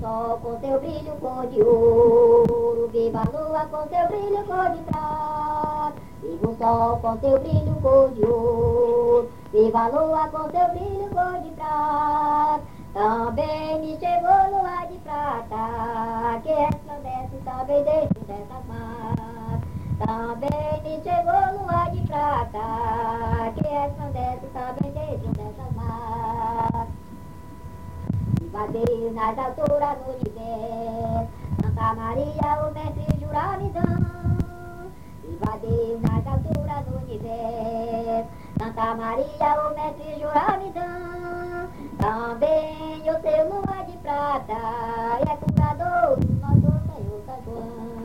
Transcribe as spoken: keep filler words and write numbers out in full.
sol com seu brilho cor de ouro, viva a lua com seu brilho cor de prata, viva o sol com seu brilho cor de ouro, viva a lua com seu brilho cor de prata. Também me chegou lua de prata, que resplandece também dentro dessas matas. Também me chegou lua de prata, que resplandece também dentro dessas matas. Viva Deus nas alturas do universo, Santa Maria, o mestre Juramidão. Viva Deus nas alturas do universo, Santa Maria, o mestre Juramidão. Também o seu lua de prata é curador do nosso Senhor São João.